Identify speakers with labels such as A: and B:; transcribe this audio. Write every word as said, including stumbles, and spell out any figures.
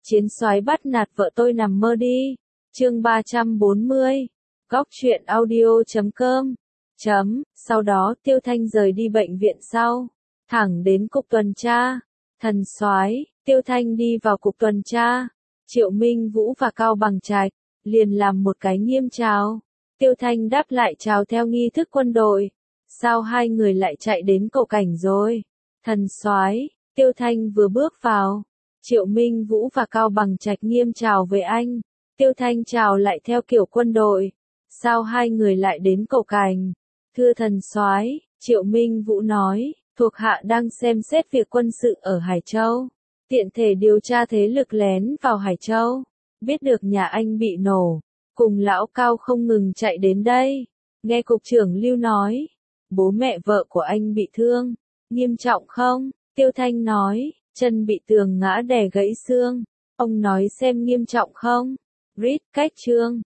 A: Chiến soái bắt nạt vợ tôi nằm mơ đi. Chương ba trăm bốn mươi. Góc truyện audio chấm com. Chấm, sau đó Tiêu Thanh rời đi bệnh viện sau, thẳng đến cục tuần tra. Thần soái, Tiêu Thanh đi vào cục tuần tra. Triệu Minh Vũ và Cao Bằng Trạch liền làm một cái nghiêm chào. Tiêu Thanh đáp lại chào theo nghi thức quân đội. Sao hai người lại chạy đến cầu cảnh rồi? Thần soái, Tiêu Thanh vừa bước vào, Triệu Minh Vũ và Cao Bằng Trạch nghiêm chào với anh. Tiêu Thanh chào lại theo kiểu quân đội. Sao hai người lại đến cầu cảnh? Thưa thần soái, Triệu Minh Vũ nói, thuộc hạ đang xem xét việc quân sự ở Hải Châu, tiện thể điều tra thế lực lén vào Hải Châu. Biết được nhà anh bị nổ, cùng lão Cao không ngừng chạy đến đây. Nghe cục trưởng Lưu nói, bố mẹ vợ của anh bị thương, nghiêm trọng không? Tiêu Thanh nói, chân bị tường ngã đè gãy xương. Ông nói xem nghiêm trọng không? Rít cách trương,